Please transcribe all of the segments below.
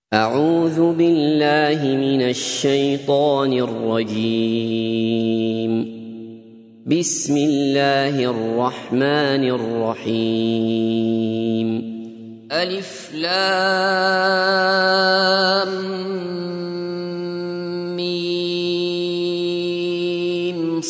أعوذ بالله من الشيطان الرجيم. بسم الله الرحمن الرحيم. ألف لام ميم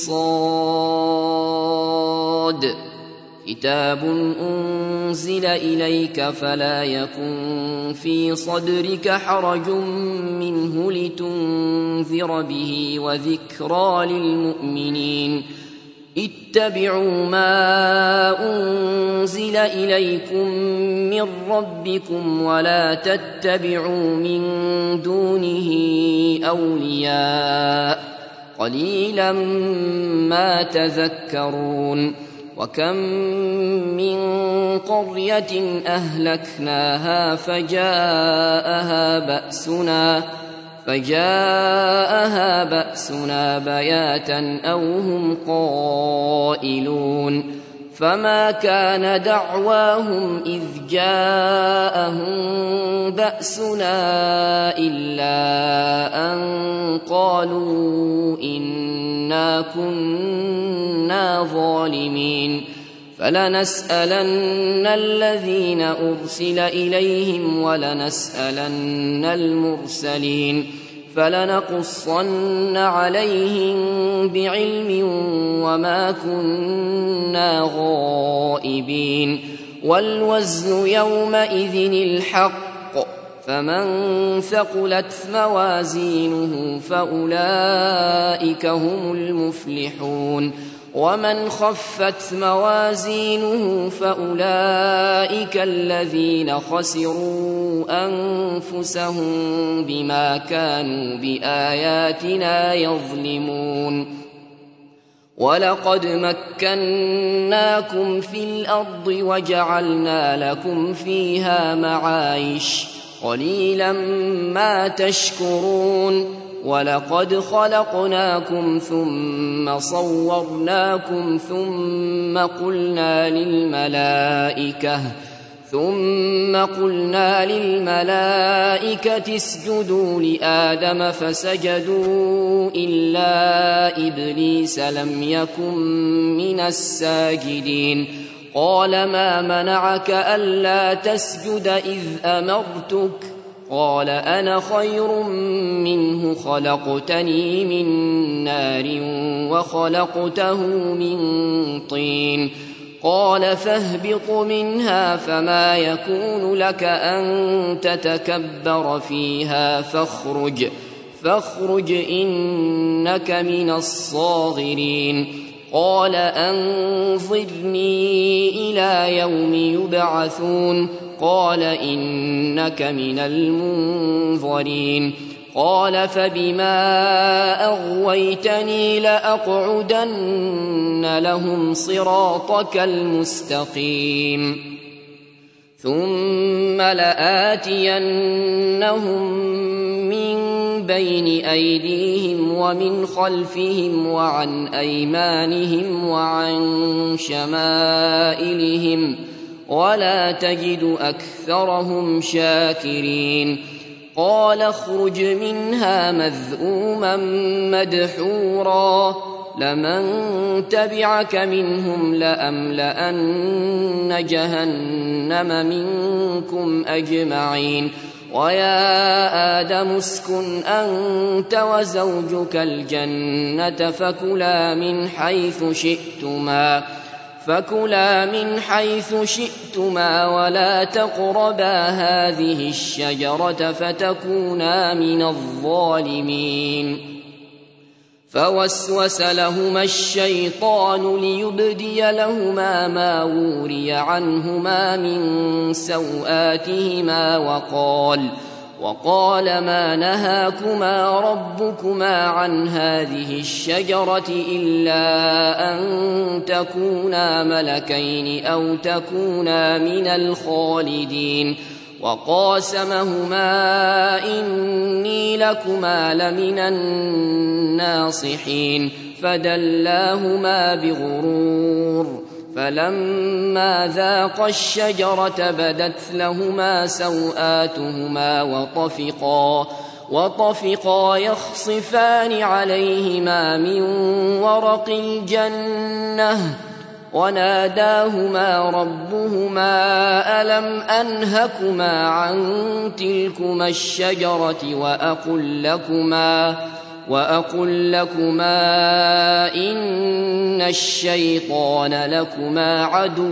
صاد. كتاب أنزل إليك فلا يكن في صدرك حرج منه لتنذر به وذكرى للمؤمنين. اتبعوا ما أنزل إليكم من ربكم ولا تتبعوا من دونه أولياء قليلا ما تذكرون. وكم من قرية أهلكناها فجاءها بأسنا بياتا أو هم قائلون. فما كان دعواهم إذ جاءهم بأسنا إلا أن قالوا إنا كنا ظالمين. فلنسألن الذين أرسل إليهم ولنسألن المرسلين فلنقصن عليهم بعلم وما كنا غائبين. والوزن يومئذ الحق فمن ثقلت موازينه فأولئك هم المفلحون ومن خفت موازينه فأولئك الذين خسروا أنفسهم بما كانوا بآياتنا يظلمون. ولقد مكناكم في الأرض وجعلنا لكم فيها معايش قليلا ما تشكرون. ولقد خلقناكم ثم صورناكم ثم قلنا للملائكة اسجدوا لآدم فسجدوا إلا إبليس لم يكن من الساجدين. قال ما منعك ألا تسجد إذ أمرتك؟ قال أنا خير منه خلقتني من نار وخلقته من طين. قال فاهبط منها فما يكون لك أن تتكبر فيها فاخرج إنك من الصاغرين. قال أنظرني إلى يوم يبعثون. قال إنك من المنظرين. قال فبما أغويتني لأقعدن لهم صراطك المستقيم ثم لآتينهم من بين أيديهم ومن خلفهم وعن أيمانهم وعن شمائلهم ولا تجد أكثرهم شاكرين. قال اخرج منها مذءوما مدحورا لمن تبعك منهم لأملأن جهنم منكم أجمعين. ويا آدم اسكن أنت وزوجك الجنة فكلا من حيث شئتما ولا تقربا هذه الشجرة فتكونا من الظالمين. فوسوس لهما الشيطان ليبدي لهما ما وري عنهما من سوآتهما وقال ما نهاكما ربكما عن هذه الشجرة إلا أن تكونا ملكين أو تكونا من الخالدين. وقاسمهما إني لكما لمن الناصحين فدلاهما بغرور فلما ذاقا الشجرة بدت لهما سوآتهما وطفقا يخصفان عليهما من ورق الجنة وناداهما ربهما ألم أنهكما عن تلكما الشجرة وأقل لكما إن الشيطان لكما عدو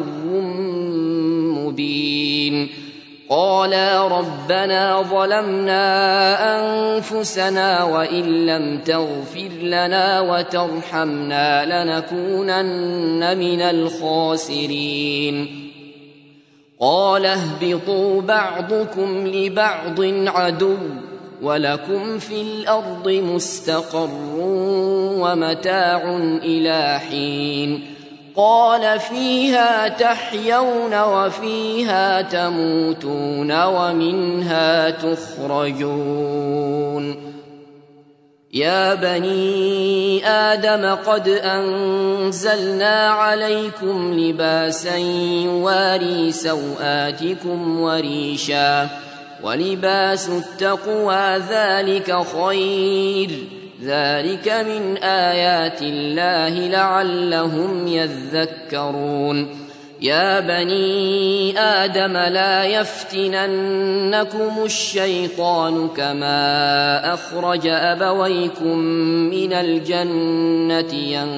مبين قالا ربنا ظلمنا أنفسنا وإن لم تغفر لنا وترحمنا لنكونن من الخاسرين قال اهبطوا بعضكم لبعض عدو ولكم في الأرض مستقر ومتاع إلى حين قال فيها تحيون وفيها تموتون ومنها تخرجون يا بني آدم قد أنزلنا عليكم لباسا يواري سوآتكم وريشا ولباس التقوى ذلك خير ذلك من آيات الله لعلهم يذكرون يا بني آدم لا يفتننكم الشيطان كما أخرج أبويكم من الجنة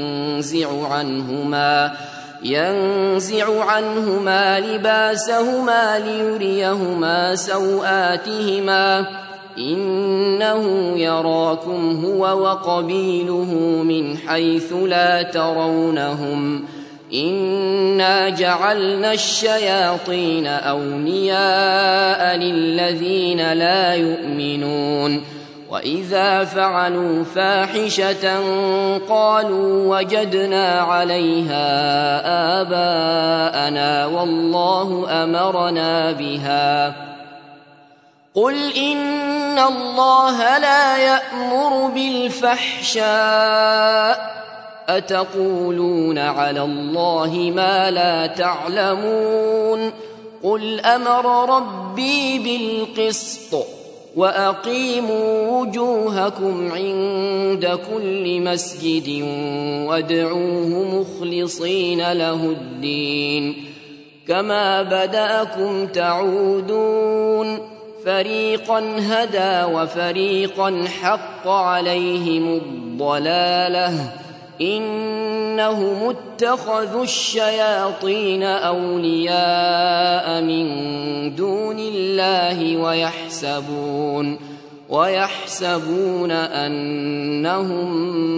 ينزع عنهما لباسهما ليريهما سوآتهما إنه يراكم هو وقبيله من حيث لا ترونهم إنا جعلنا الشياطين أولياء للذين لا يؤمنون وإذا فعلوا فاحشة قالوا وجدنا عليها آباءنا والله أمرنا بها قل إن الله لا يأمر بالفحشاء أتقولون على الله ما لا تعلمون قل أمر ربي بالقسط وأقيموا وجوهكم عند كل مسجد وادعوه مخلصين له الدين كما بدأكم تعودون فريقا هدى وفريقا حق عليهم الضلالة إنهم اتخذوا الشياطين أولياء من دون الله ويحسبون أنهم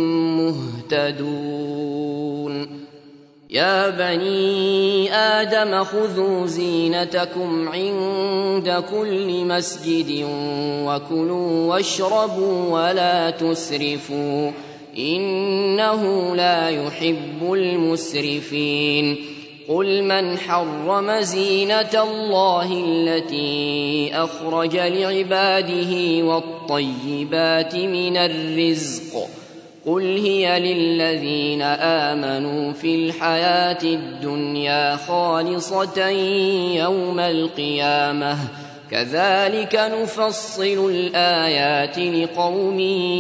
مهتدون يا بني آدم خذوا زينتكم عند كل مسجد وكلوا واشربوا ولا تسرفوا إنه لا يحب المسرفين قل من حرم زينة الله التي أخرج لعباده والطيبات من الرزق قل هي للذين آمنوا في الحياة الدنيا خالصة يوم القيامة كذلك نفصل الآيات لقوم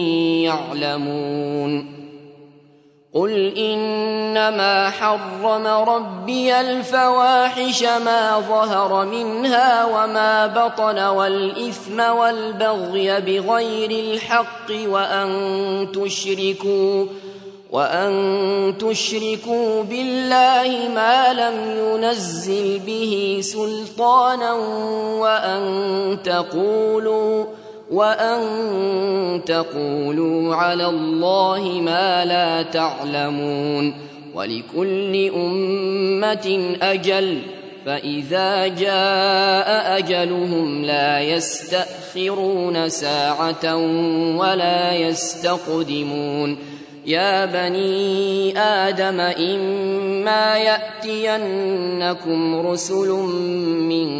يعلمون قل إنما حرم ربي الفواحش ما ظهر منها وما بطن والإثم والبغي بغير الحق وأن تشركوا بالله ما لم ينزل به سلطانا وأن تقولوا على الله ما لا تعلمون ولكل أمة أجل فإذا جاء أجلهم لا يستأخرون ساعة ولا يستقدمون يا بني آدم إما يأتينكم رسل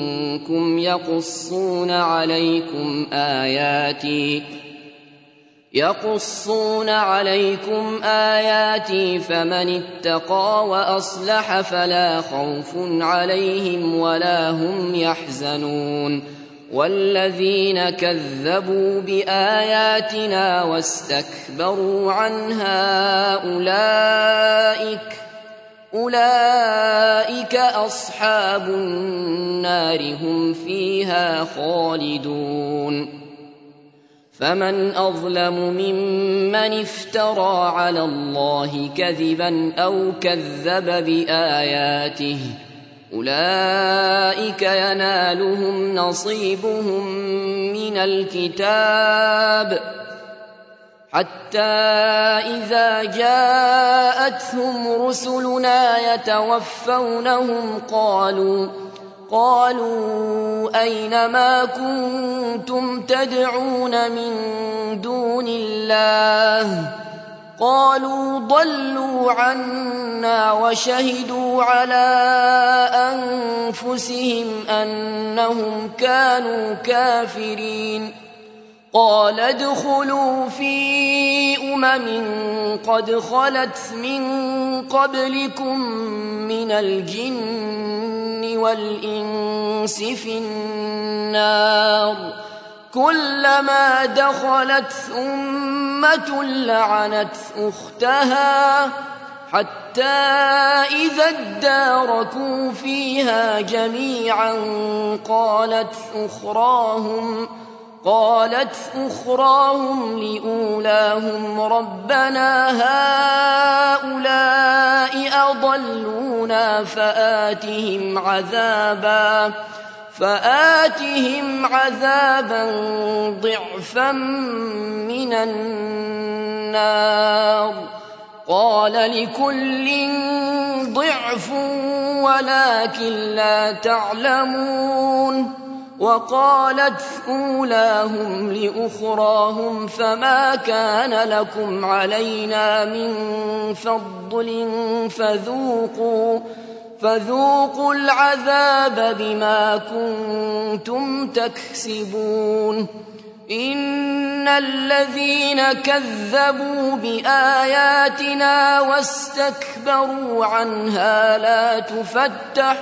منكم يقصون عليكم يقصون عليكم آياتي فمن اتقى وأصلح فلا خوف عليهم ولا هم يحزنون والذين كذبوا بآياتنا واستكبروا عنها أولئك أصحاب النار هم فيها خالدون فمن أظلم ممن افترى على الله كذبا أو كذب بآياته أولئك ينالهم نصيبهم من الكتاب حتى إذا جاءتهم رسلنا يتوفونهم قالوا أين ما كنتم تدعون من دون الله قالوا ضلوا عنا وشهدوا على أنفسهم أنهم كانوا كافرين قال ادخلوا في قد خلت من قبلكم من الجن والإنس في النار كلما دخلت أمة لعنت أختها حتى إذا اداركوا فيها جميعا قالت أخراهم لأولاهم ربنا هؤلاء أضلونا فآتهم عذابا ضعفا من النار قال لكل ضعف ولكن لا تعلمون وقالت أولاهم لأخراهم فما كان لكم علينا من فضل فذوقوا العذاب بما كنتم تكسبون إن الذين كذبوا بآياتنا واستكبروا عنها لا تفتح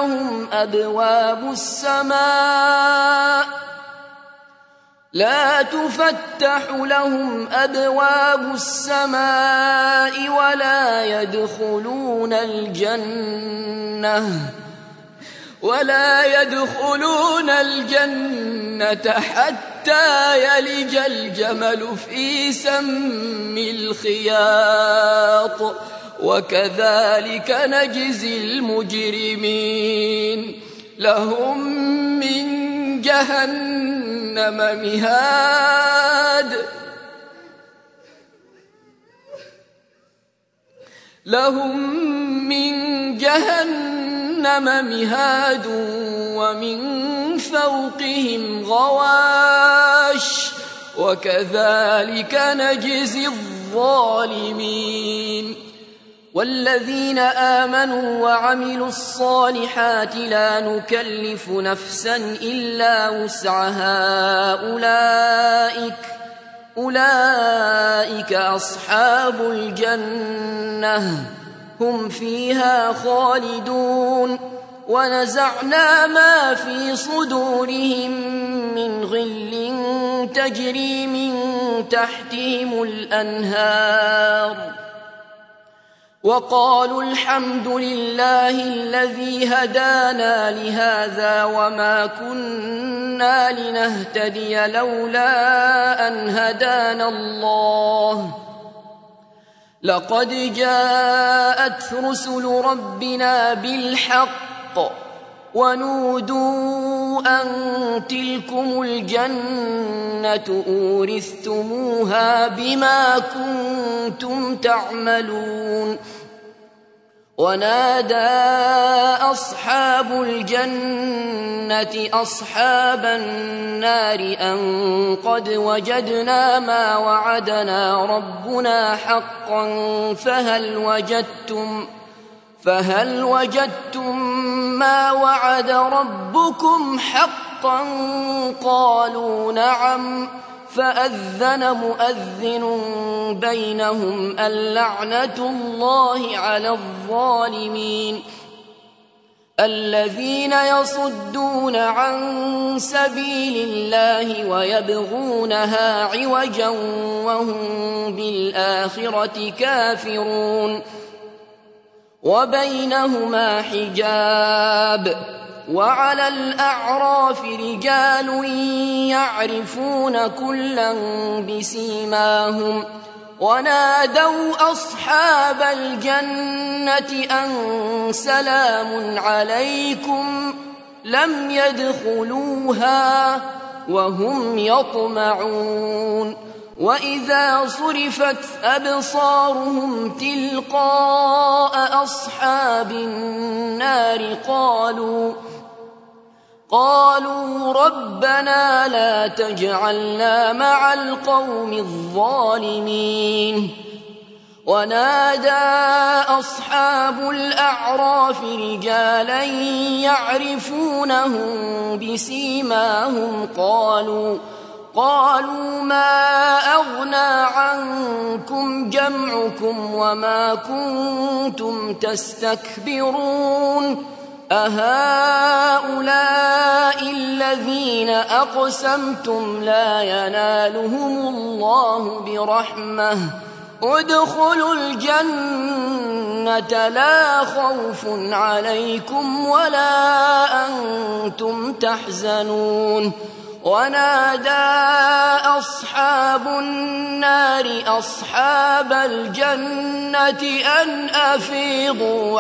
لهم أبواب السماء ولا يدخلون الجنة حتى يلج الجمل في سم الخياط وكذلك نجزي المجرمين لهم من جهنم مهاد ومن فوقهم غواش وكذلك نجزي الظالمين والذين آمنوا وعملوا الصالحات لا نكلف نفسا إلا وسعها أولئك أصحاب الجنة هم فيها خالدون ونزعنا ما في صدورهم من غل تجري من تحتهم الأنهار وقالوا الحمد لله الذي هدانا لهذا وما كنا لنهتدي لولا أن هدانا الله لقد جاءت رسل ربنا بالحق ونودوا أن تلكم الجنة أورثتموها بما كنتم تعملون ونادى أصحاب الجنة أصحاب النار أن قد وجدنا ما وعدنا ربنا حقا فهل وجدتم ما وعد ربكم حقا قالوا نعم فأذن مؤذن بينهم اللعنة الله على الظالمين الذين يصدون عن سبيل الله ويبغونها عوجا وهم بالآخرة كافرون وبينهما حجاب وعلى الأعراف رجال يعرفون كلا بسيماهم ونادوا أصحاب الجنة أن سلام عليكم لم يدخلوها وهم يطمعون وإذا صرفت أبصارهم تلقاء أصحاب النار قالوا ربنا لا تجعلنا مع القوم الظالمين ونادى أصحاب الأعراف رجالا يعرفونهم بسيماهم قالوا ما أغنى عنكم جمعكم وما كنتم تستكبرون أهؤلاء الذين أقسمتم لا ينالهم الله برحمة ادخلوا الجنة لا خوف عليكم ولا أنتم تحزنون ونادى أصحاب النار أصحاب الجنة أن أفيضوا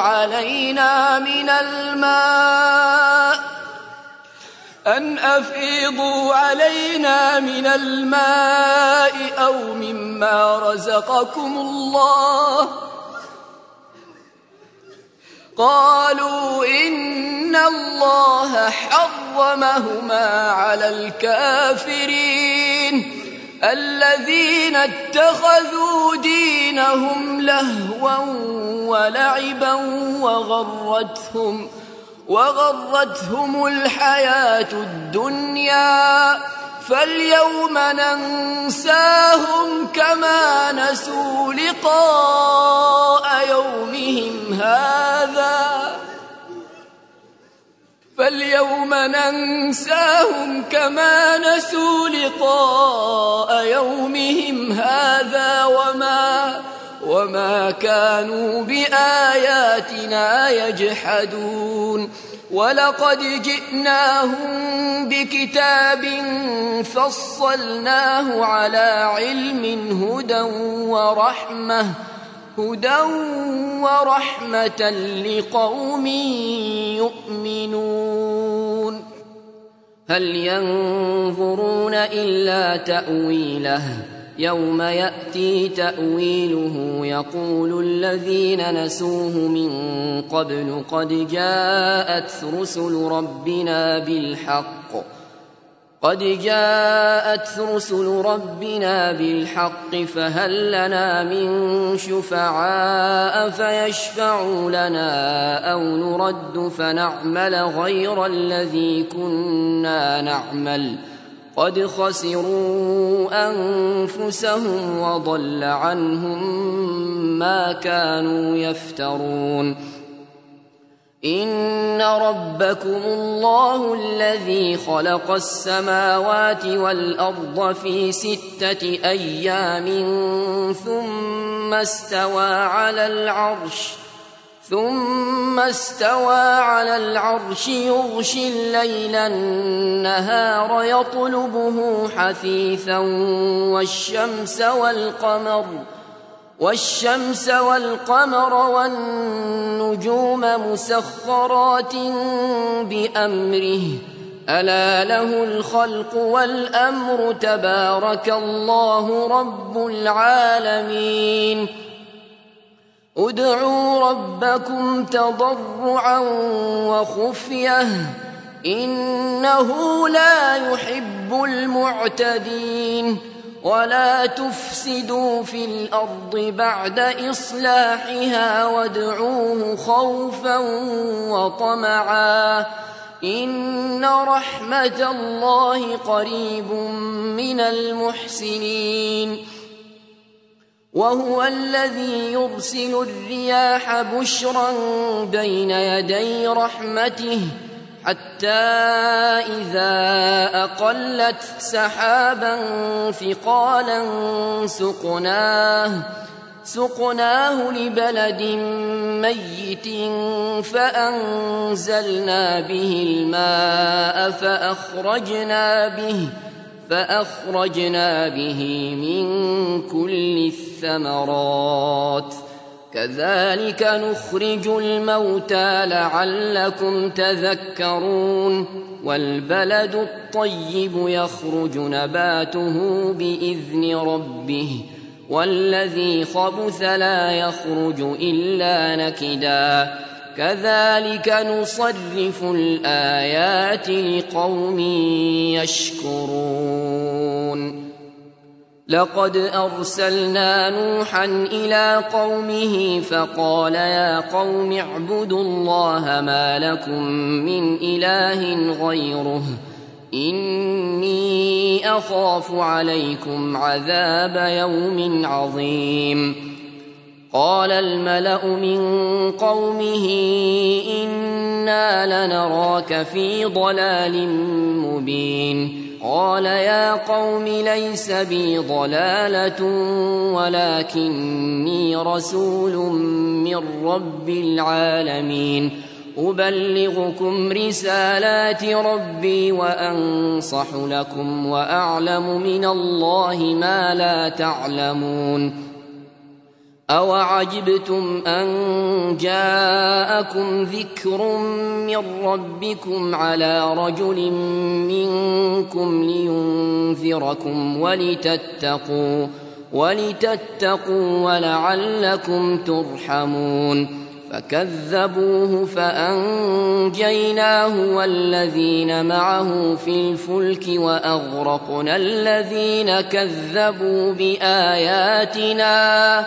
علينا من الماء أو مما رزقكم الله قالوا إن الله حرمهما على الكافرين الذين اتخذوا دينهم لهوا ولعبا وغرتهم الحياة الدنيا فاليوم ننساهم كما نسوا لقاء يومهم هذا وما كانوا بآياتنا يجحدون ولقد جئناهم بكتاب فصلناه على علم هدى ورحمة لقوم يؤمنون هل ينظرون إلا تأويله يوم يأتي تأويله يقول الذين نسوه من قبل قد جاءت رسل ربنا بالحق فهل لنا من شفعاء فيشفعوا لنا أو نرد فنعمل غير الذي كنا نعمل قد خسروا أنفسهم وضل عنهم ما كانوا يفترون إن ربكم الله الذي خلق السماوات والأرض في 6 أيام ثم استوى على العرش يغشي الليل النهار يطلبه حثيثا والشمس والقمر والنجوم مسخرات بأمره ألا له الخلق والأمر تبارك الله رب العالمين ادعوا ربكم تضرعا وخفية إنه لا يحب المعتدين ولا تفسدوا في الأرض بعد إصلاحها وادعوه خوفا وطمعا إن رحمة الله قريب من المحسنين وهو الذي يرسل الرياح بشرا بين يدي رحمته حتى إذا أقلت سحابا ثقالا سقناه لبلد ميت فأنزلنا به الماء فأخرجنا به من كل الثمرات كذلك نخرج الموتى لعلكم تذكرون والبلد الطيب يخرج نباته بإذن ربه والذي خبث لا يخرج إلا نكدا كذلك نصرف الآيات لقوم يشكرون لقد أرسلنا نوحا إلى قومه فقال يا قوم اعبدوا الله ما لكم من إله غيره إني أخاف عليكم عذاب يوم عظيم قال الملأ من قومه إنا لنراك في ضلال مبين قال يا قوم ليس بي ضلالة ولكني رسول من رب العالمين أبلغكم رسالات ربي وأنصح لكم وأعلم من الله ما لا تعلمون أوعجبتم أن جاءكم ذكر من ربكم على رجل منكم لينذركم ولتتقوا ولعلكم ترحمون فكذبوه فأنجيناه والذين معه في الفلك وأغرقنا الذين كذبوا بآياتنا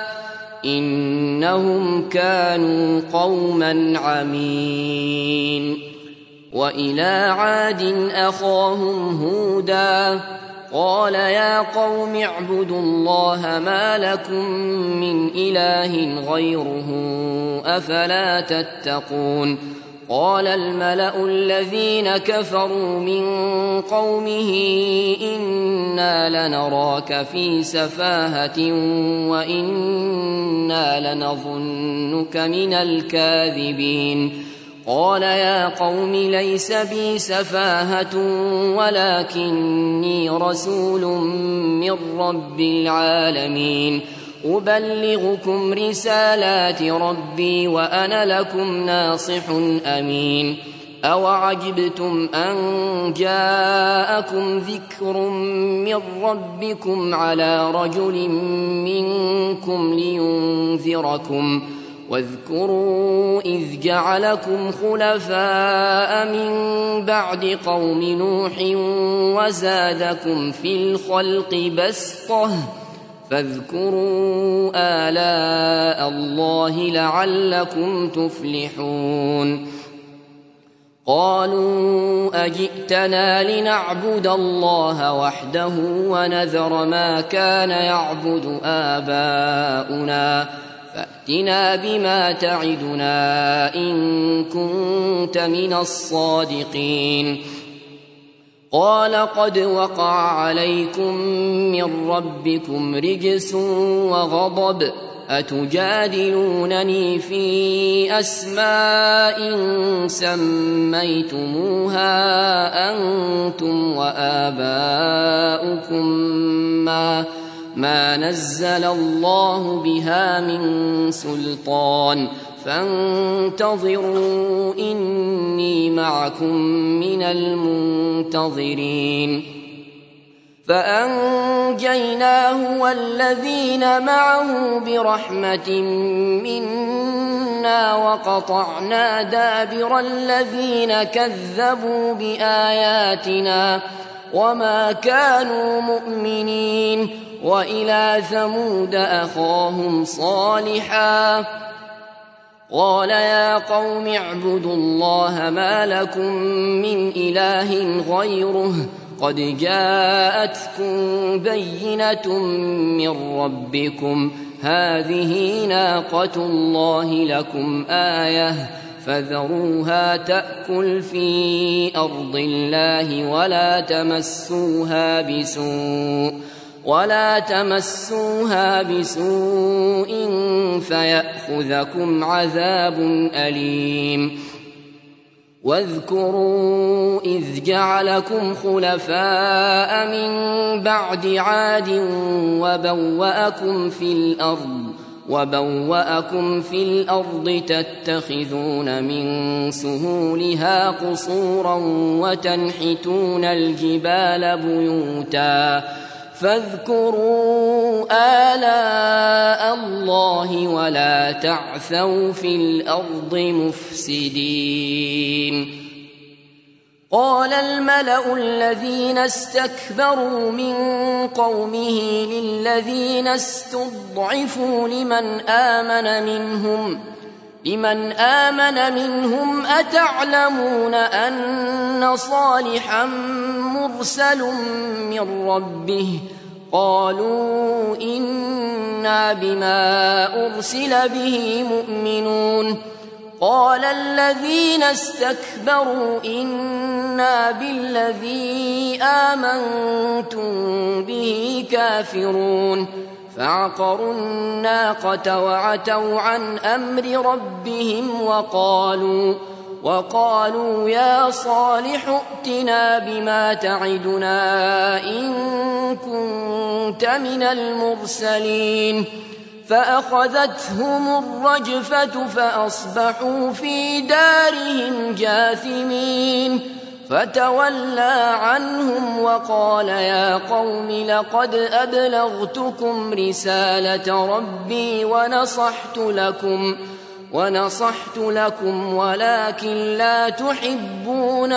إنهم كانوا قوما عمين وإلى عاد أخاهم هودا قال يا قوم اعبدوا الله ما لكم من إله غيره أفلا تتقون قال الملأ الذين كفروا من قومه إنا لنراك في سفاهة وإنا لنظنك من الكاذبين قال يا قوم ليس بي سفاهة ولكني رسول من رب العالمين أبلغكم رسالات ربي وأنا لكم ناصح أمين أوعجبتم أن جاءكم ذكر من ربكم على رجل منكم لينذركم واذكروا إذ جعلكم خلفاء من بعد قوم نوح وزادكم في الخلق بسطة فاذكروا آلاء الله لعلكم تفلحون قالوا أجئتنا لنعبد الله وحده ونذر ما كان يعبد آباؤنا فأتنا بما تعدنا إن كنت من الصادقين قال قد وقع عليكم من ربكم رجس وغضب أتجادلونني في أسماء سميتموها أنتم وآباؤكم ما نزل الله بها من سلطان فانتظروا إني معكم من المنتظرين فأنجيناه والذين معه برحمة منا وقطعنا دابر الذين كذبوا بآياتنا وما كانوا مؤمنين وإلى ثمود أخاهم صالحا قال يا قوم اعبدوا الله ما لكم من إله غيره قد جاءتكم بينة من ربكم هذه ناقة الله لكم آية فذروها تأكل في أرض الله ولا تمسوها بسوء فيأخذكم عذاب أليم واذكروا إذ جعلكم خلفاء من بعد عاد وبوأكم في الأرض تتخذون من سهولها قصورا وتنحتون الجبال بيوتا فاذكروا آلاء الله ولا تعثوا في الأرض مفسدين قال الملأ الذين استكبروا من قومه للذين استضعفوا لمن آمن منهم أتعلمون أن صالحا مرسل من ربه قالوا إنا بما أرسل به مؤمنون قال الذين استكبروا إنا بالذي آمنتم به كافرون فعقروا الناقة وعتوا عن أمر ربهم وقالوا يا صالح ائتنا بما تعدنا إن كنت من المرسلين فأخذتهم الرجفة فأصبحوا في دارهم جاثمين فتولى عنهم وقال يا قوم لقد أبلغتكم رسالة ربي ونصحت لكم ولكن لا تحبون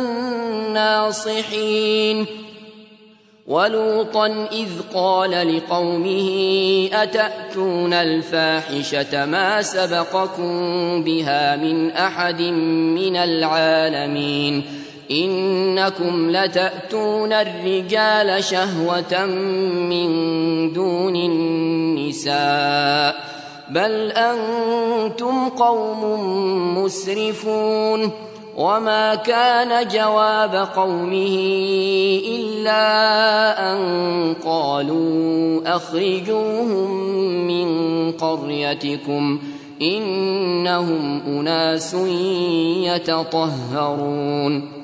الناصحين ولوطا إذ قال لقومه أتأتون الفاحشة ما سبقكم بها من أحد من العالمين إنكم لتأتون الرجال شهوة من دون النساء بل أنتم قوم مسرفون وما كان جواب قومه إلا أن قالوا أخرجوهم من قريتكم إنهم أناس يتطهرون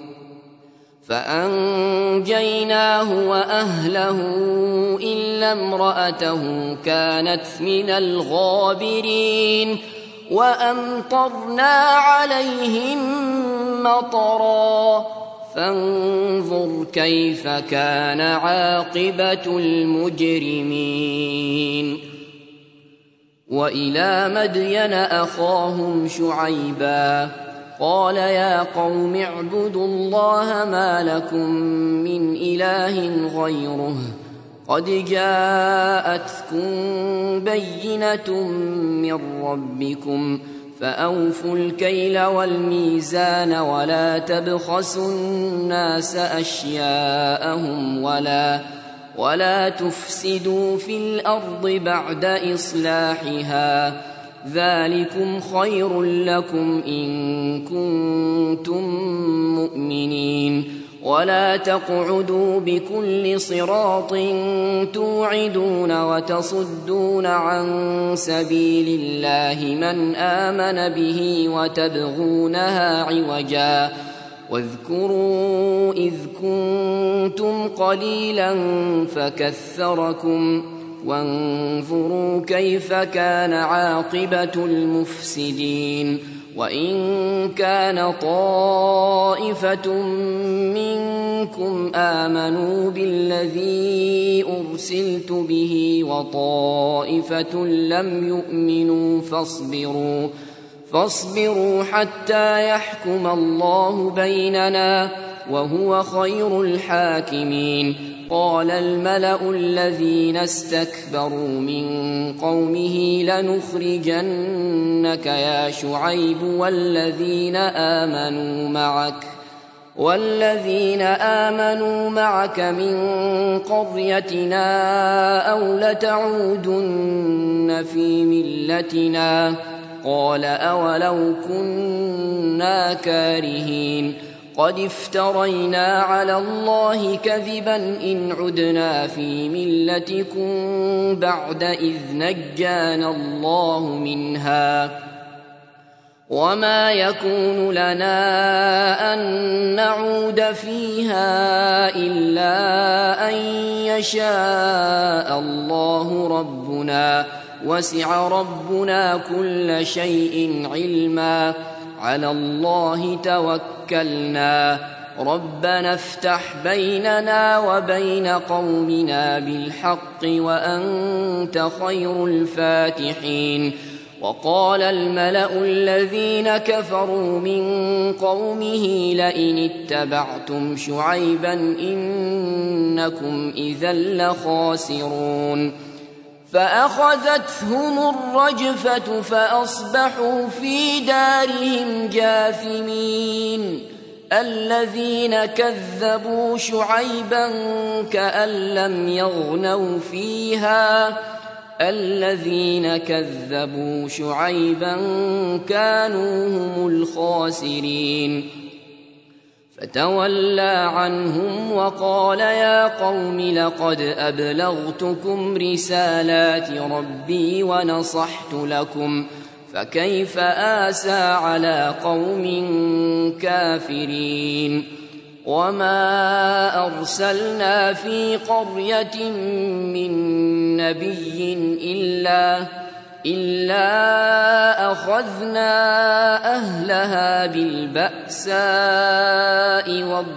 فأنجيناه وأهله إلا امرأته كانت من الغابرين وأمطرنا عليهم مطرا فانظر كيف كان عاقبة المجرمين وإلى مدين أخاهم شعيبا قال يا قوم اعبدوا الله ما لكم من إله غيره قد جاءتكم بينة من ربكم فأوفوا الكيل والميزان ولا تبخسوا الناس أشياءهم ولا تفسدوا في الأرض بعد إصلاحها ذلكم خير لكم إن كنتم مؤمنين ولا تقعدوا بكل صراط توعدون وتصدون عن سبيل الله من آمن به وتبغونها عوجا واذكروا إذ كنتم قليلا فكثركم وانظروا كيف كان عاقبة المفسدين وإن كان طائفة منكم آمنوا بالذي أرسلت به وطائفة لم يؤمنوا فاصبروا حتى يحكم الله بيننا وهو خير الحاكمين. قال الملأ الذين استكبروا من قومه لنخرجنك يا شعيب والذين آمنوا معك من قريتنا أو لتعودن في ملتنا. قال أولو كنا كارهين قد افترينا على الله كذبا إن عدنا في ملتكم بعد إذ نجانا الله منها وما يكون لنا أن نعود فيها إلا أن يشاء الله ربنا وسع ربنا كل شيء علما على الله توكلنا ربنا افتح بيننا وبين قومنا بالحق وأنت خير الفاتحين. وقال الملأ الذين كفروا من قومه لئن اتبعتم شعيبا إنكم إذا لخاسرون. فأخذتهم الرجفة فأصبحوا في دارهم جاثمين. الذين كذبوا شعيبا كأن لم يغنوا فيها الذين كذبوا شعيبا كانوا هم الخاسرين. فتولى عنهم وقال يا قوم لقد أبلغتكم رسالات ربي ونصحت لكم فكيف آسى على قوم كافرين. وما أرسلنا في قرية من نبي إلا أخذنا أهلها بالبأساء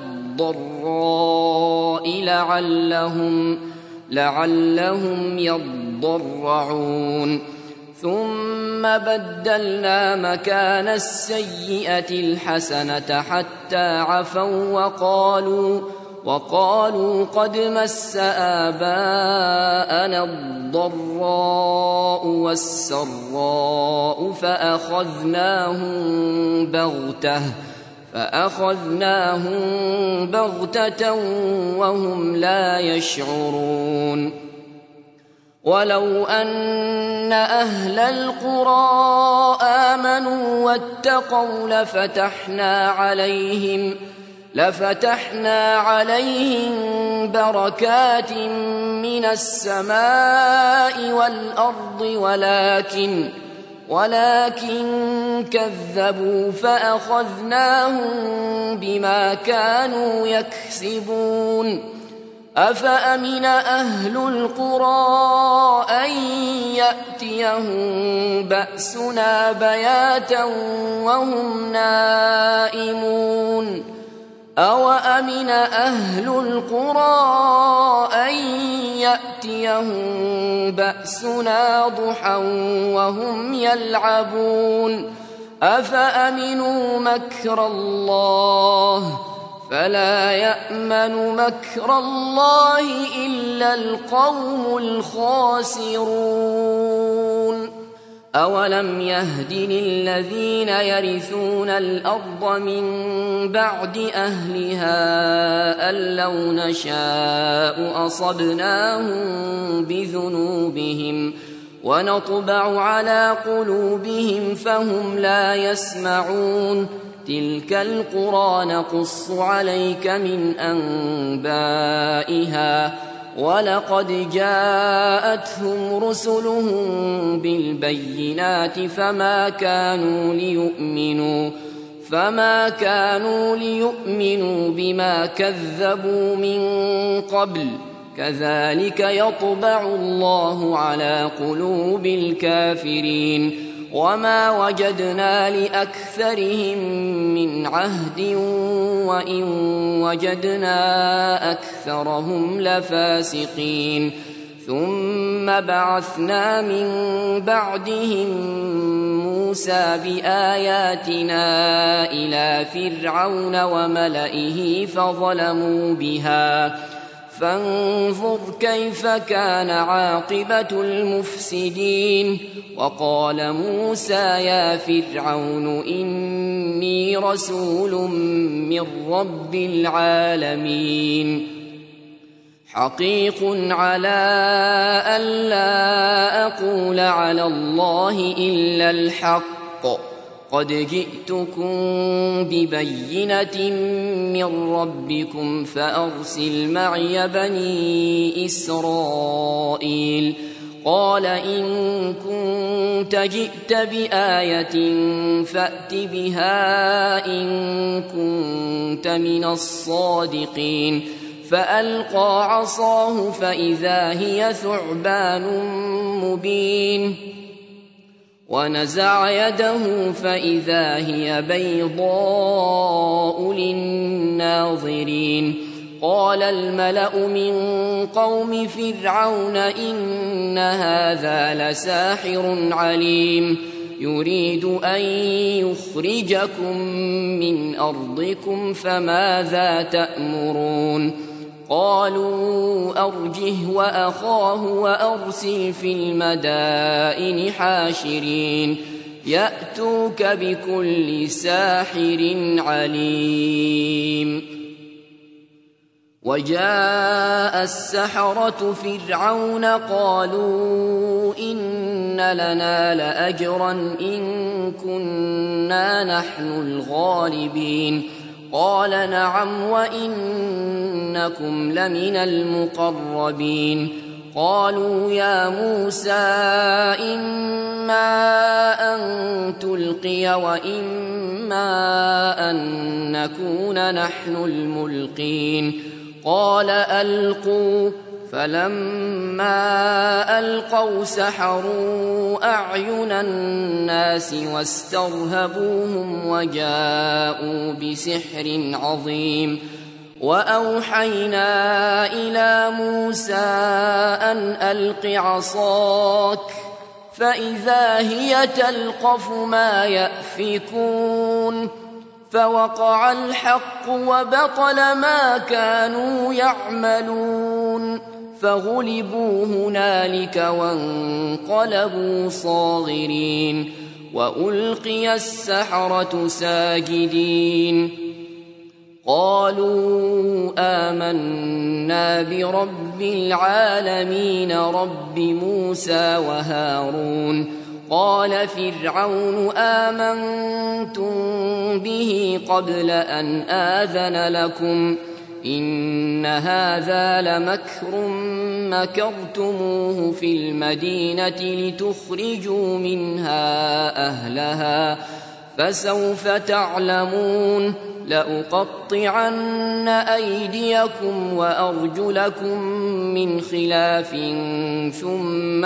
والضراء لعلهم يضرعون. ثم بدلنا مكان السيئة الحسنة حتى عفوا وقالوا قد مس آباءنا الضراء والسراء فأخذناهم بغتة وهم لا يشعرون. ولو أن أهل القرى آمنوا واتقوا لفتحنا عليهم بركات من السماء والأرض ولكن كذبوا فأخذناهم بما كانوا يكسبون. أفأمن أهل القرى أن يأتيهم بأسنا بياتا وهم نائمون. أوأمن أهل القرى أن يأتيهم بأسنا ضحى وهم يلعبون. أفأمنوا مكر الله فلا يأمن مكر الله إلا القوم الخاسرون. أولم يهد للذين يرثون الأرض من بعد أهلها أن لو نشاء أصبناهم بذنوبهم ونطبع على قلوبهم فهم لا يسمعون. تلك القرى نقص عليك من أنبائها ولقد جاءتهم رسلهم بالبينات فما كانوا ليؤمنوا بما كذبوا من قبل كذلك يطبع الله على قلوب الكافرين. وما وجدنا لأكثرهم من عهد وإن وجدنا أكثرهم لفاسقين. ثم بعثنا من بعدهم موسى بآياتنا إلى فرعون وملئه فظلموا بها فانظر كيف كان عاقبة المفسدين. وقال موسى يا فرعون إني رسول من رب العالمين حقيق على ألا أقول على الله إلا الحق قد جئتكم ببينة من ربكم فأرسل معي بني إسرائيل. قال إن كنت جئت بآية فأت بها إن كنت من الصادقين. فألقى عصاه فإذا هي ثعبان مبين ونزع يده فإذا هي بيضاء للناظرين. قال الملأ من قوم فرعون إن هذا لساحر عليم يريد أن يخرجكم من أرضكم فماذا تأمرون. قالوا أرجه وأخاه وأرسل في المدائن حاشرين يأتوك بكل ساحر عليم. وجاء السحرة فرعون قالوا إن لنا لأجرا إن كنا نحن الغالبين. قال نعم وإنكم لمن المقربين. قالوا يا موسى إما أن تلقي وإما أن نكون نحن الملقين. قال ألقوا فلما ألقوا سحروا أعين الناس واسترهبوهم وجاءوا بسحر عظيم. وأوحينا إلى موسى أن ألق عصاك فإذا هي تلقف ما يأفكون. فوقع الحق وبطل ما كانوا يعملون فغلبوا هنالك وانقلبوا صاغرين. وألقي السحرة ساجدين قالوا آمنا برب العالمين رب موسى وهارون. قال فرعون آمنتم به قبل أن آذن لكم إن هذا لمكر مكرتموه في المدينة لتخرجوا منها أهلها فسوف تعلمون. لأقطعن أيديكم وأرجلكم من خلاف ثم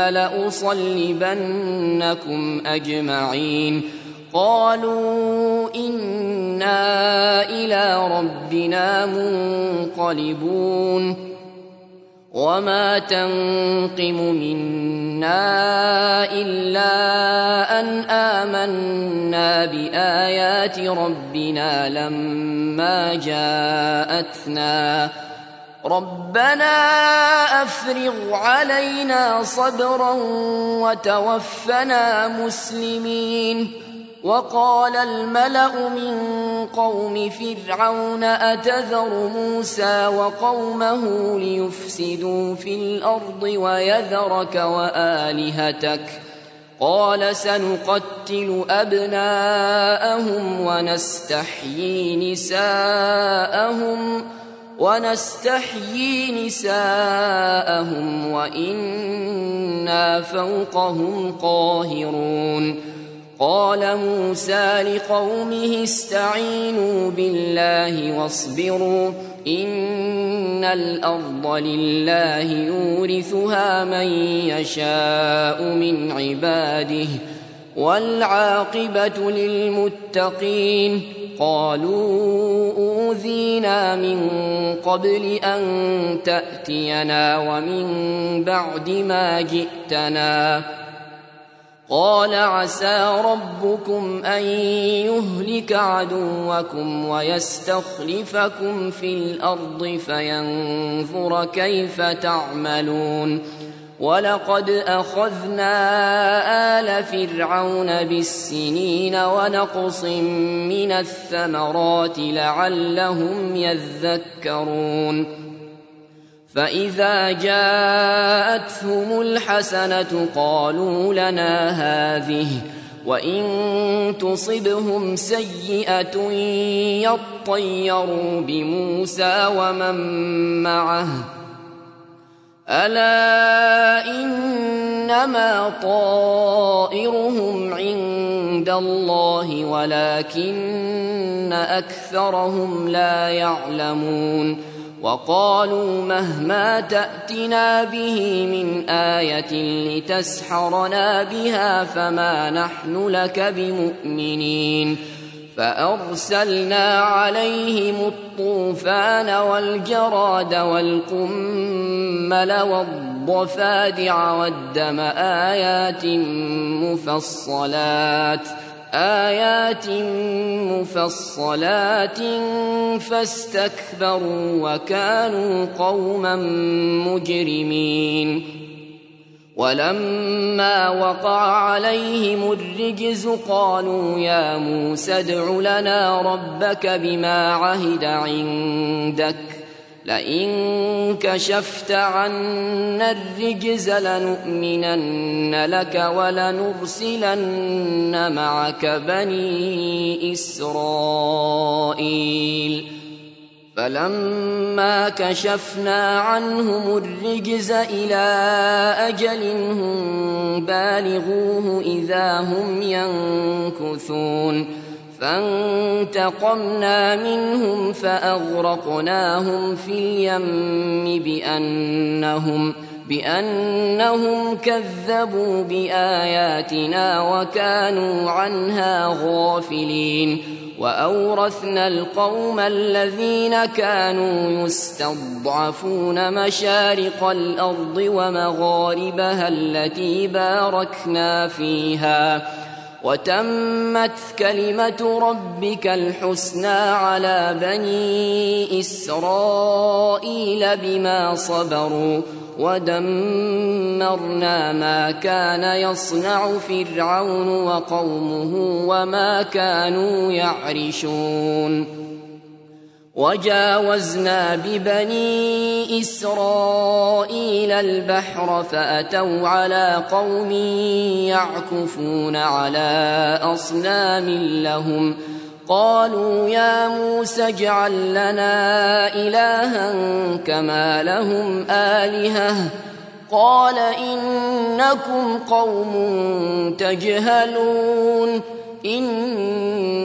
لأصلبنكم أجمعين. قالوا إنا إلى ربنا منقلبون. وما تنقم منا إلا أن آمنا بآيات ربنا لما جاءتنا ربنا أفرغ علينا صبرا وتوفنا مسلمين. وقال الملأ من قوم فرعون أتذر موسى وقومه ليفسدوا في الأرض ويذرك وآلهتك قال سنقتل أبناءهم ونستحيي نساءهم وإنا فوقهم قاهرون. قال موسى لقومه استعينوا بالله واصبروا إن الأرض لله يورثها من يشاء من عباده والعاقبة للمتقين. قالوا أوذينا من قبل أن تأتينا ومن بعد ما جئتنا قال عسى ربكم أن يهلك عدوكم ويستخلفكم في الأرض فينظر كيف تعملون ولقد أخذنا آل فرعون بالسنين ونقص من الثمرات لعلهم يذكرون فإذا جاءتهم الحسنة قالوا لنا هذه وإن تصبهم سيئة يطيروا بموسى ومن معه ألا إنما طائرهم عند الله ولكن أكثرهم لا يعلمون وقالوا مهما تأتنا به من آية لتسحرنا بها فما نحن لك بمؤمنين فأرسلنا عليهم الطوفان والجراد والقمل والضفادع والدم آيات مفصلات فاستكبروا وكانوا قوما مجرمين ولما وقع عليهم الرجز قالوا يا موسى ادع لنا ربك بما عهد عندك لئن كشفت عنا الرجز لنؤمنن لك ولنرسلن معك بني إسرائيل فلما كشفنا عنهم الرجز إلى أجل هم بالغوه إذا هم ينكثون فانتقمنا منهم فأغرقناهم في اليم بأنهم كذبوا بآياتنا وكانوا عنها غافلين وأورثنا القوم الذين كانوا يستضعفون مشارق الأرض ومغاربها التي باركنا فيها وتمت كلمة ربك الحسنى على بني إسرائيل بما صبروا ودمرنا ما كان يصنع فرعون وقومه وما كانوا يعرشون وجاوزنا ببني إسرائيل البحر فأتوا على قوم يعكفون على أصنام لهم قالوا يا موسى اجعل لنا إلها كما لهم آلهة قال إنكم قوم تجهلون إن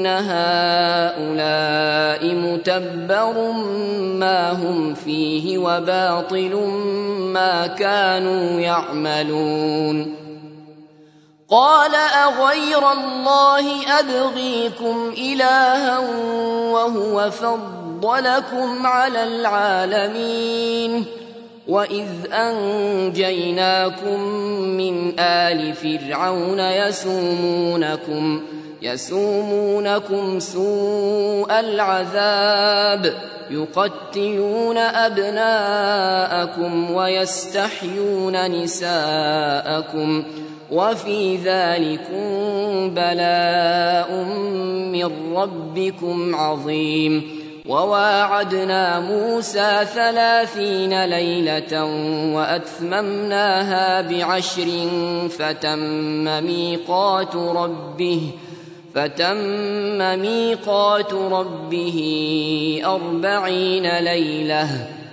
هؤلاء متبر ما هم فيه وباطل ما كانوا يعملون قال أغير الله أبغيكم إلها وهو فضلكم على العالمين وإذ أنجيناكم من آل فرعون يسومونكم سوء العذاب يقتلون أبناءكم ويستحيون نساءكم وفي ذلكم بلاء من ربكم عظيم وواعدنا موسى 30 ليلة وأتممناها ب10 فتم ميقات ربه 40 ليلة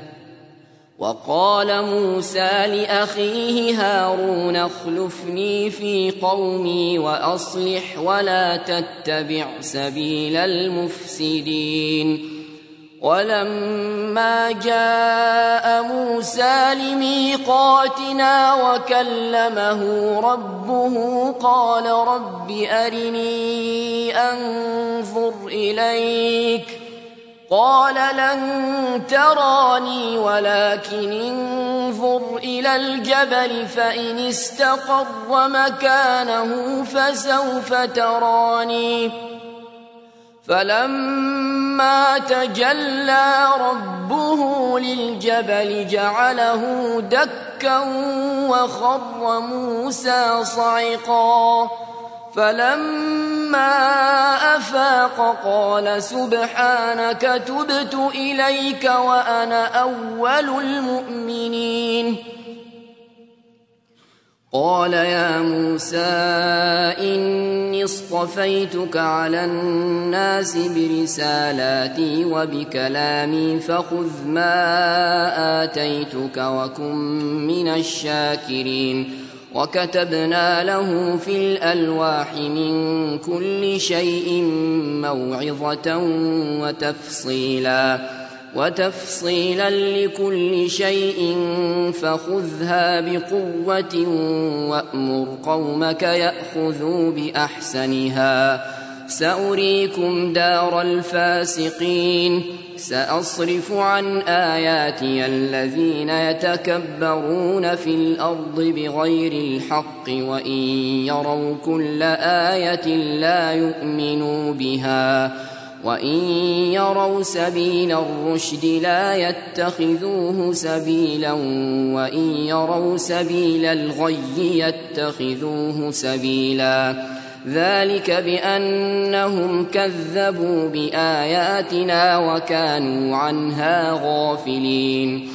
وقال موسى لأخيه هارون اخلفني في قومي وأصلح ولا تتبع سبيل المفسدين ولما جاء موسى لميقاتنا وكلمه ربه قال رب أرني أنظر إليك قال لن تراني ولكن انظر إلى الجبل فإن استقر مكانه فسوف تراني فلما تجلى ربه للجبل جعله دكا وخر موسى صعقا فلما أفاق قال سبحانك تبت إليك وأنا أول المؤمنين قال يا موسى إني اصطفيتك على الناس برسالاتي وبكلامي فخذ ما آتيتك وكن من الشاكرين وكتبنا له في الألواح من كل شيء موعظة وتفصيلا لكل شيء فخذها بقوة وأمر قومك يأخذوا بأحسنها سأريكم دار الفاسقين سأصرف عن آياتي الذين يتكبرون في الأرض بغير الحق وإن يروا كل آية لا يؤمنوا بها وإن يروا سبيل الرشد لا يتخذوه سبيلا وإن يروا سبيل الغي يتخذوه سبيلا ذلك بأنهم كذبوا بآياتنا وكانوا عنها غافلين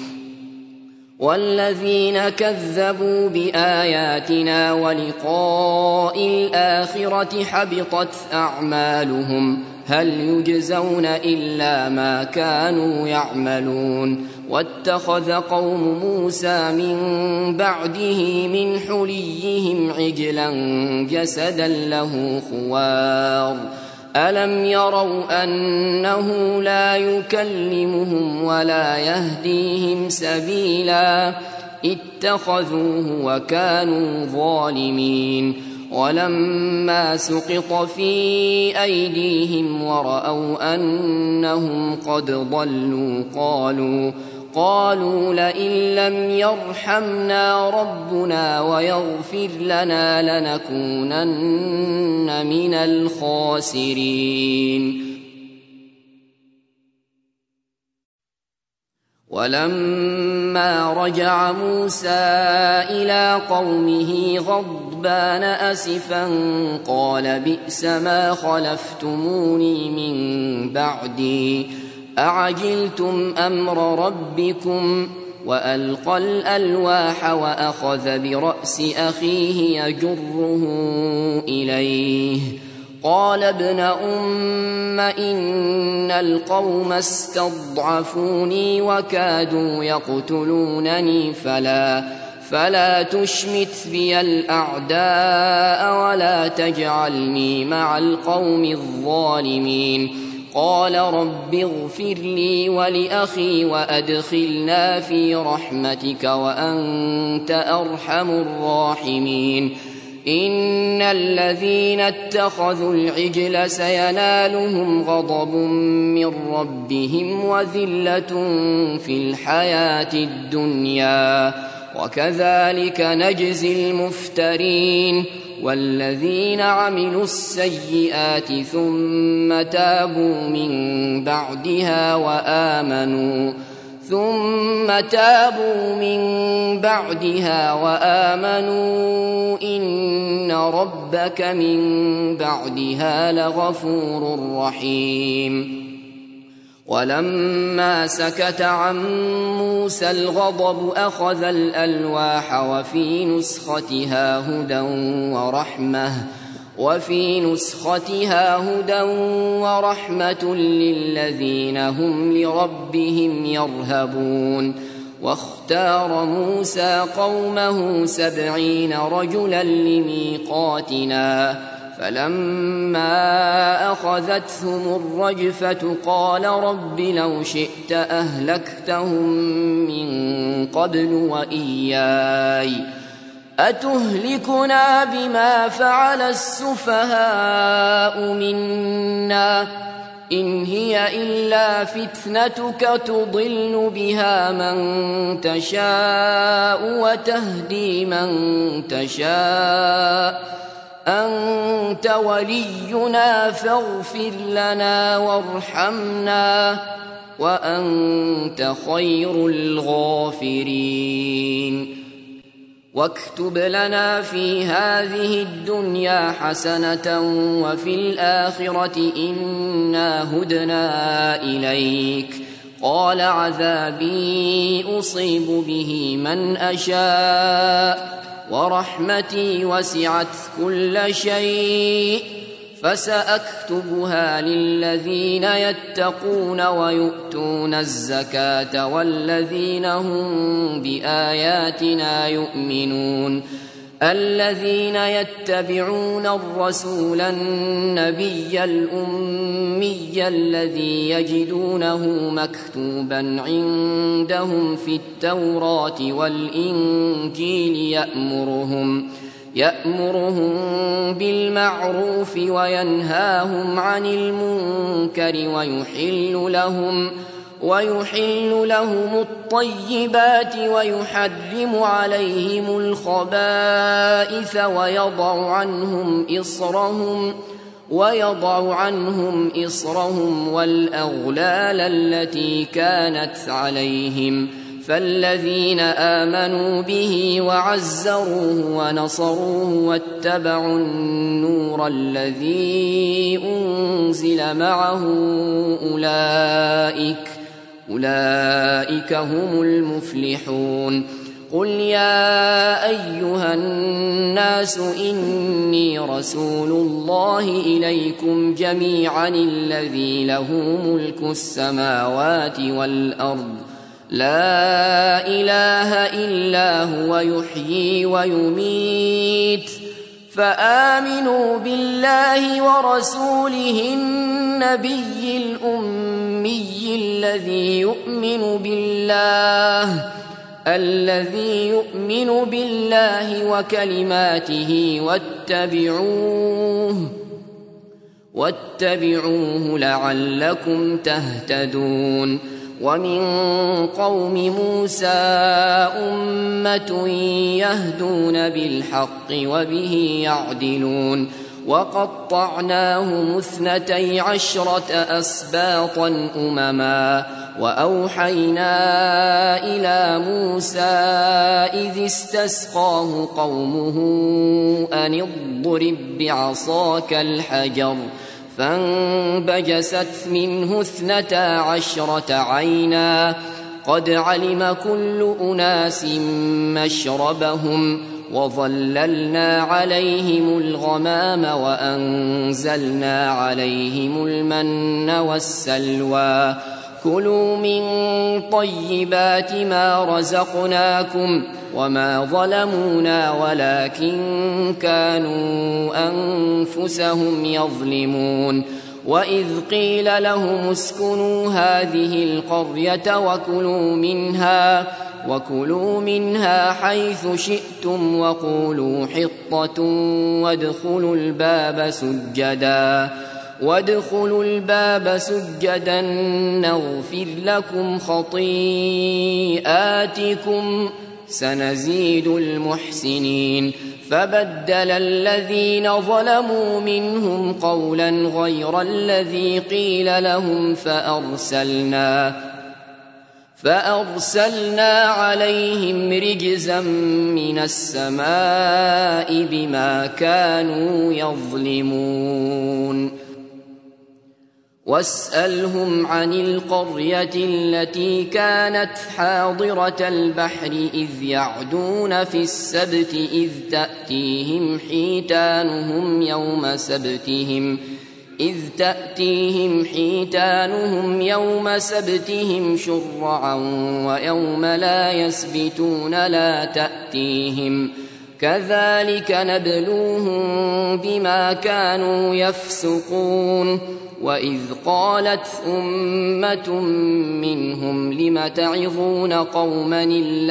والذين كذبوا بآياتنا ولقاء الآخرة حبطت أعمالهم هل يجزون إلا ما كانوا يعملون واتخذ قوم موسى من بعده من حليهم عجلا جسدا له خوار ألم يروا أنه لا يكلمهم ولا يهديهم سبيلا اتخذوه وكانوا ظالمين ولما سقط في أيديهم ورأوا أنهم قد ضلوا قالوا لئن لم يرحمنا ربنا ويغفر لنا لنكونن من الخاسرين ولما رجع موسى إلى قومه غضبان أسفا قال بئس ما خلفتموني من بعدي أعجلتم أمر ربكم وألقى الألواح وأخذ برأس أخيه يجره إليه قال ابن أم إن القوم استضعفوني وكادوا يقتلونني فلا تشمت بي الأعداء ولا تجعلني مع القوم الظالمين قال رب اغفر لي ولأخي وأدخلنا في رحمتك وأنت أرحم الراحمين إن الذين اتخذوا العجل سينالهم غضب من ربهم وذلة في الحياة الدنيا وكذلك نجزي المفترين والذين عملوا السيئات ثم تابوا من بعدها وآمنوا إن ربك من بعدها لغفور رحيم ولما سكت عن موسى الغضب أخذ الألواح وفي نسختها هدى ورحمة للذين هم لربهم يرهبون واختار موسى قومه 70 رجلا لميقاتنا فلما أخذتهم الرجفة قال رب لو شئت أهلكتهم من قبل وإياي أتهلكنا بما فعل السفهاء منا إن هي إلا فتنتك تضل بها من تشاء وتهدي من تشاء أنت ولينا فاغفر لنا وارحمنا وأنت خير الغافرين واكتب لنا في هذه الدنيا حسنة وفي الآخرة إنا هدنا إليك قال عذابي أصيب به من أشاء ورحمتي وسعت كل شيء فسأكتبها للذين يتقون ويؤتون الزكاة والذين هم بآياتنا يؤمنون الذين يتبعون الرسول النبي الأمي الذي يجدونه مكتوبا عندهم في التوراة والإنجيل يأمرهم بالمعروف وينهاهم عن المنكر ويحل لهم الطيبات ويحرم عليهم الخبائث ويضع عنهم إصرهم والأغلال التي كانت عليهم فالذين آمنوا به وعزروه ونصروه واتبعوا النور الذي أنزل معه أولئك هم المفلحون قل يا أيها الناس إني رسول الله إليكم جميعا الذي له ملك السماوات والأرض لا إله إلا هو يحيي ويميت فآمنوا بالله ورسوله النبي الأمي الذي يؤمن بالله وكلماته واتبعوه لعلكم تهتدون ومن قوم موسى أمة يهدون بالحق وبه يعدلون وقطعناهم 12 أسباطا أمما وأوحينا إلى موسى إذ استسقاه قومه أن اضرب بعصاك الحجر فانبجست منه 12 عينا قد علم كل أناس مشربهم وظللنا عليهم الغمام وأنزلنا عليهم المن والسلوى كلوا من طيبات ما رزقناكم وما ظلمونا ولكن كانوا أنفسهم يظلمون وإذ قيل لهم اسكنوا هذه القرية وكلوا منها حيث شئتم وقولوا حطة وادخلوا الباب سجدا نغفر لكم خطيئاتكم سنزيد المحسنين فبدل الذين ظلموا منهم قولا غير الذي قيل لهم فأرسلنا عليهم رجزا من السماء بما كانوا يظلمون واسألهم عن القرية التي كانت حاضرة البحر إذ يعدون في السبت إذ تأتيهم حيتانهم يوم سبتهم شرعا ويوم لا يسبتون لا تأتيهم كذلك نبلوهم بما كانوا يفسقون وإذ قالت أمة منهم لم تعظون قوما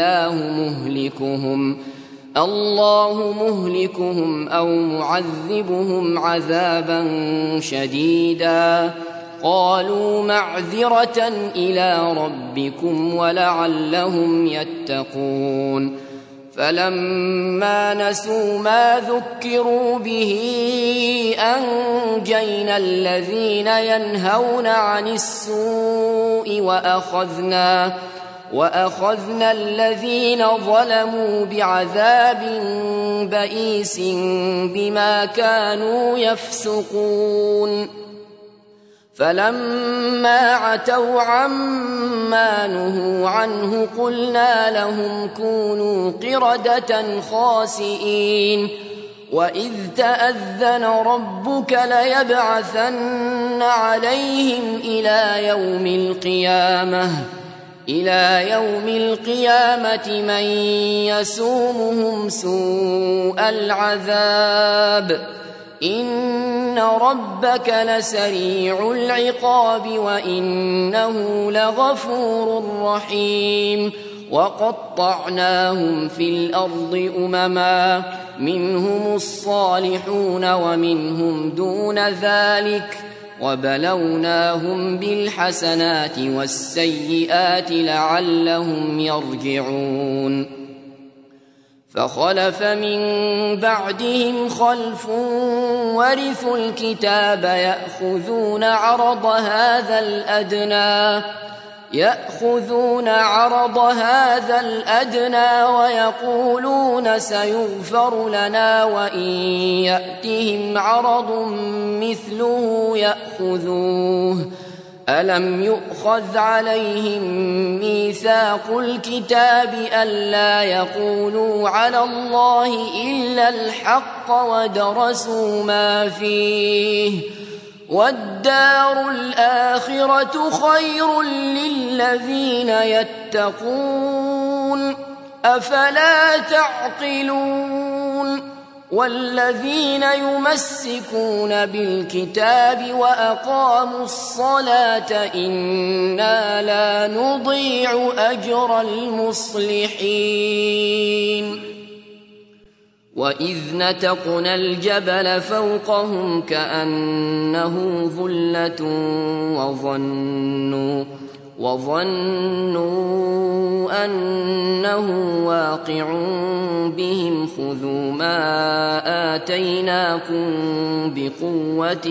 الله مهلكهم أو معذبهم عذابا شديدا قالوا معذرة إلى ربكم ولعلهم يتقون فلما نسوا ما ذكروا به أنجينا الذين ينهون عن السوء وأخذنا الذين ظلموا بعذاب بئيس بما كانوا يفسقون فلما عتوا عما نهوا عنه قلنا لهم كونوا قردة خاسئين وإذ تأذن ربك ليبعثن عليهم إلى يوم القيامة من يسومهم سوء العذاب إن ربك لسريع العقاب وإنه لغفور رحيم وقطعناهم في الأرض أمما منهم الصالحون ومنهم دون ذلك وبلوناهم بالحسنات والسيئات لعلهم يرجعون فخلف من بعدهم خلف ورثوا الكتاب يأخذون عرض هذا الأدنى ويقولون سيغفر لنا وإن يأتهم عرض مثله يأخذوه ألم يؤخذ عليهم ميثاق الكتاب ألا يقولوا على الله إلا الحق ودرسوا ما فيه والدار الآخرة خير للذين يتقون أفلا تعقلون والذين يمسكون بالكتاب وأقاموا الصلاة إنا لا نضيع أجر المصلحين وإذ نتقنا الجبل فوقهم كأنه ظلة وظنوا أنه واقع بهم خذوا ما آتيناكم بقوة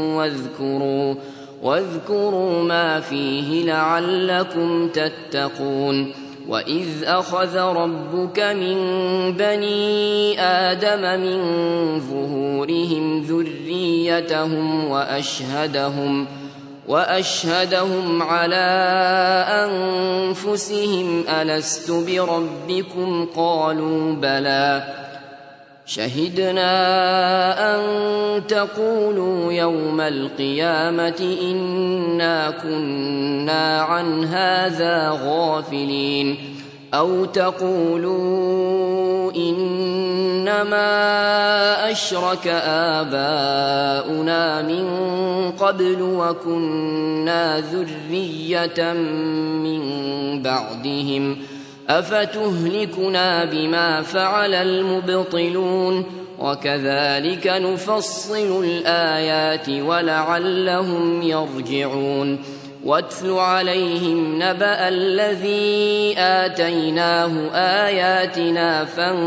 واذكروا ما فيه لعلكم تتقون وإذ أخذ ربك من بني آدم من ظهورهم ذريتهم وأشهدهم على أنفسهم ألست بربكم قالوا بلى شهدنا أن تقولوا يوم القيامة إنا كنا عن هذا غافلين أو تقولوا إنما أشرك آباؤنا من قبل وكنا ذرية من بعدهم أفتهلكنا بما فعل المبطلون وكذلك نفصل الآيات ولعلهم يرجعون واتل عليهم نبأ الذي آتيناه آياتنا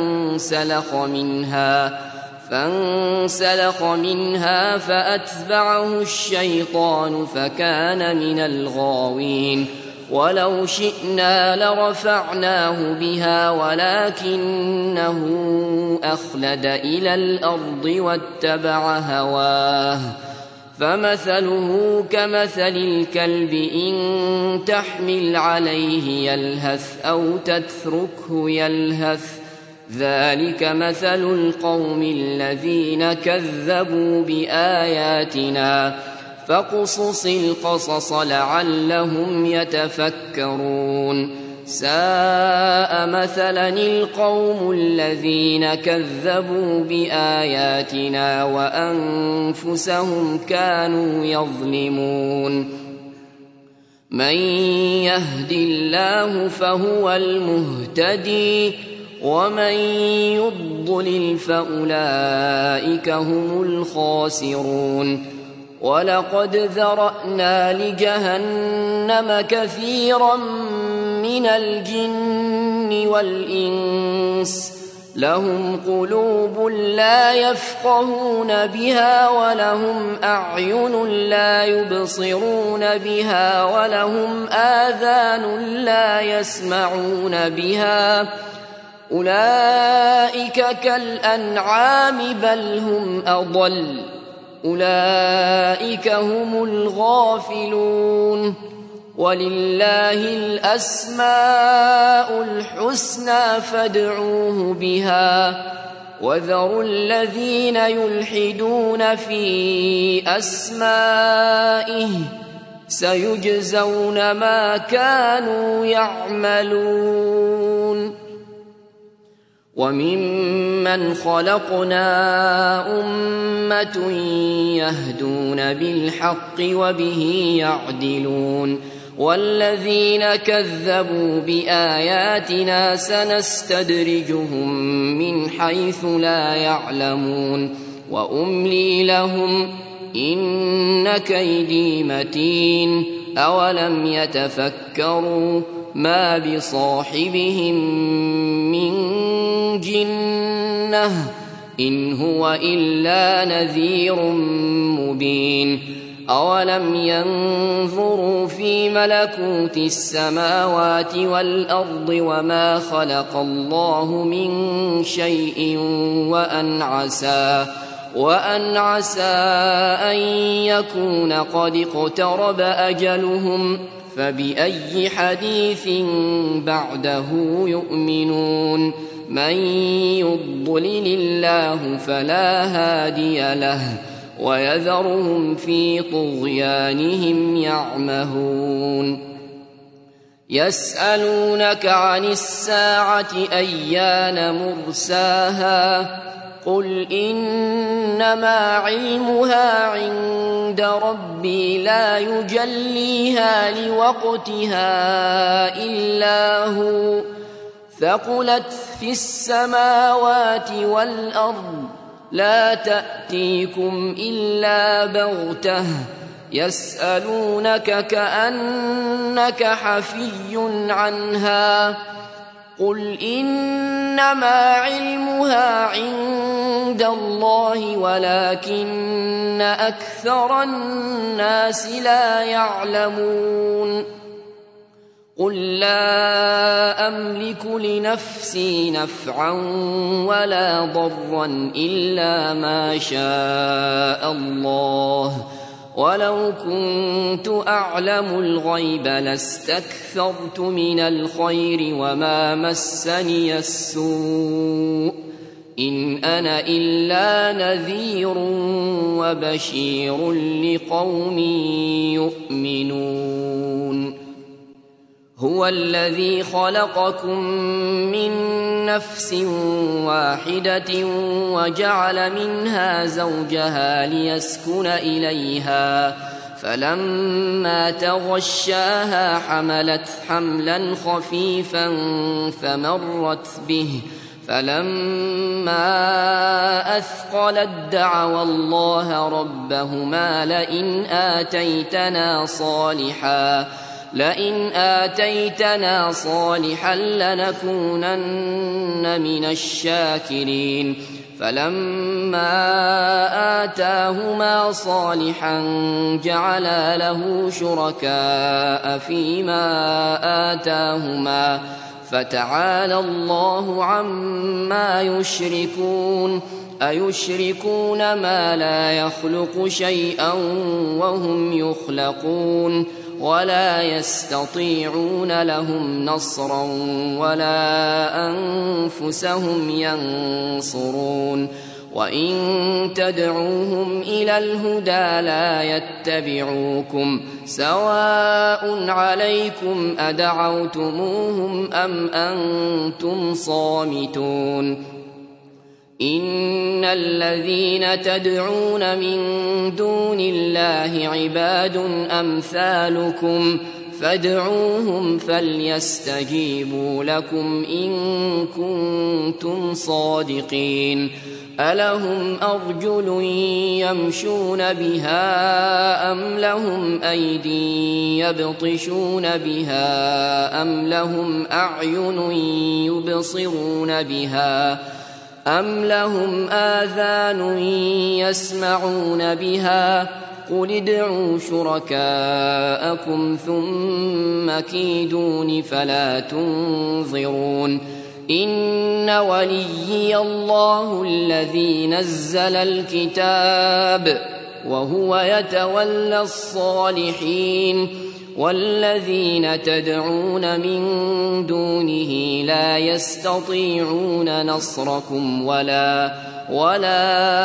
فانسلخ منها فأتبعه الشيطان فكان من الغاوين ولو شئنا لرفعناه بها ولكنه أخلد إلى الأرض واتبع هواه فمثله كمثل الكلب إن تحمل عليه يلهث أو تتركه يلهث ذلك مثل القوم الذين كذبوا بآياتنا فاقصص القصص لعلهم يتفكرون ساء مثلا القوم الذين كذبوا بآياتنا وأنفسهم كانوا يظلمون من يهد الله فهو المهتدي ومن يضلل فأولئك هم الخاسرون ولقد ذرأنا لجهنم كثيرا من الجن والإنس لهم قلوب لا يفقهون بها ولهم أعين لا يبصرون بها ولهم آذان لا يسمعون بها أولئك كالأنعام بل هم أضل أولئك هم الغافلون ولله الأسماء الحسنى فادعوه بها وذروا الذين يلحدون في أسمائه سيجزون ما كانوا يعملون وممن خلقنا أمة يهدون بالحق وبه يعدلون والذين كذبوا بآياتنا سنستدرجهم من حيث لا يعلمون وأملي لهم إن كيدي متين أولم يتفكروا ما بصاحبهم من جنة إن هو إلا نذير مبين أولم ينظروا في ملكوت السماوات والأرض وما خلق الله من شيء وأن عسى أن يكون قد اقترب أجلهم فبأي حديث بعده يؤمنون من يضلل الله فلا هادي له ويذرهم في طغيانهم يعمهون يسألونك عن الساعة أيان مرساها قل إنما علمها عند ربي لا يجليها لوقتها إلا هو ثقلت في السماوات والأرض لا تأتيكم إلا بغتة يسألونك كأنك حفي عنها قل إنما علمها عند الله ولكن أكثر الناس لا يعلمون قل لا أملك لنفسي نفعا ولا ضرا إلا ما شاء الله ولو كنت أعلم الغيب لاستكثرت من الخير وما مسني السوء إن أنا إلا نذير وبشير لقوم يؤمنون هو الذي خلقكم من نفس واحدة وجعل منها زوجها ليسكن إليها فلما تغشاها حملت حملا خفيفا فمرت به فلما أثقلت دعوا الله ربهما لئن آتيتنا صالحا لنكونن من الشاكرين فلما آتاهما صالحا جعلا له شركاء فيما آتاهما فتعالى الله عما يشركون أيشركون ما لا يخلق شيئا وهم يخلقون ولا يستطيعون لهم نصرا ولا أنفسهم ينصرون وإن تدعوهم إلى الهدى لا يتبعوكم سواء عليكم أدعوتموهم أم أنتم صامتون إن الذين تدعون من دون الله عباد أمثالكم فادعوهم فليستجيبوا لكم إن كنتم صادقين ألهم أرجل يمشون بها أم لهم أيدي يبطشون بها أم لهم أعين يبصرون بها أم لهم آذان يسمعون بها قل ادعوا شركاءكم ثم كيدون فلا تنظرون إن وليي الله الذي نزل الكتاب وهو يتولى الصالحين والذين تدعون من دونه لا يستطيعون نصركم ولا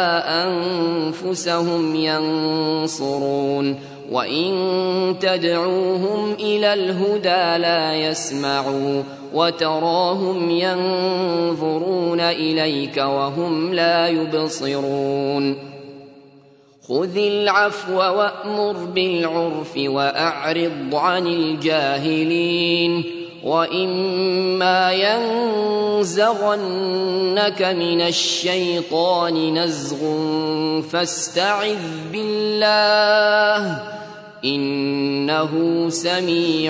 أنفسهم ينصرون وإن تدعوهم إلى الهدى لا يسمعوا وتراهم ينظرون إليك وهم لا يبصرون خذ العفو وأمر بالعرف وأعرض عن الجاهلين وإما ينزغنك من الشيطان نزغ فاستعذ بالله إنه سميع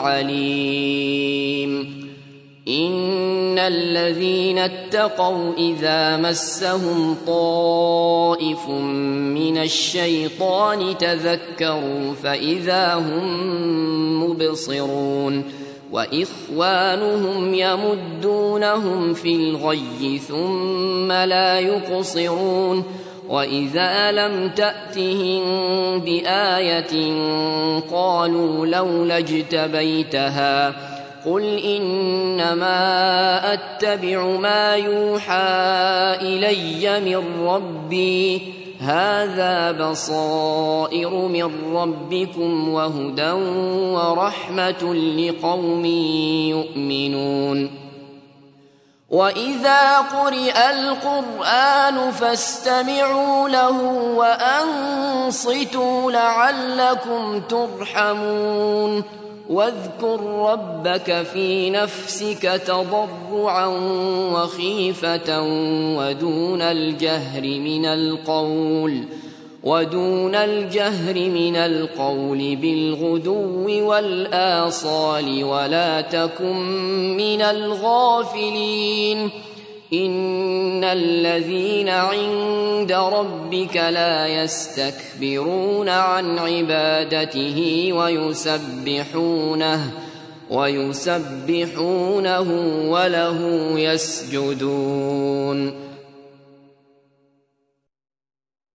عليم إن الذين اتقوا إذا مسهم طائف من الشيطان تذكروا فإذا هم مبصرون وإخوانهم يمدونهم في الغي ثم لا يقصرون وإذا لم تأتهم بآية قالوا لولا اجتبيتها قل إنما أتبع ما يوحى إلي من ربي هذا بصائر من ربكم وهدى ورحمة لقوم يؤمنون وإذا قرئ القرآن فاستمعوا له وأنصتوا لعلكم ترحمون واذكر ربك في نفسك تضرعا وخيفة ودون الجهر من القول بالغدو والآصال ولا تكن من الغافلين إن الذين عند ربك لا يستكبرون عن عبادته ويسبحونه وله يسجدون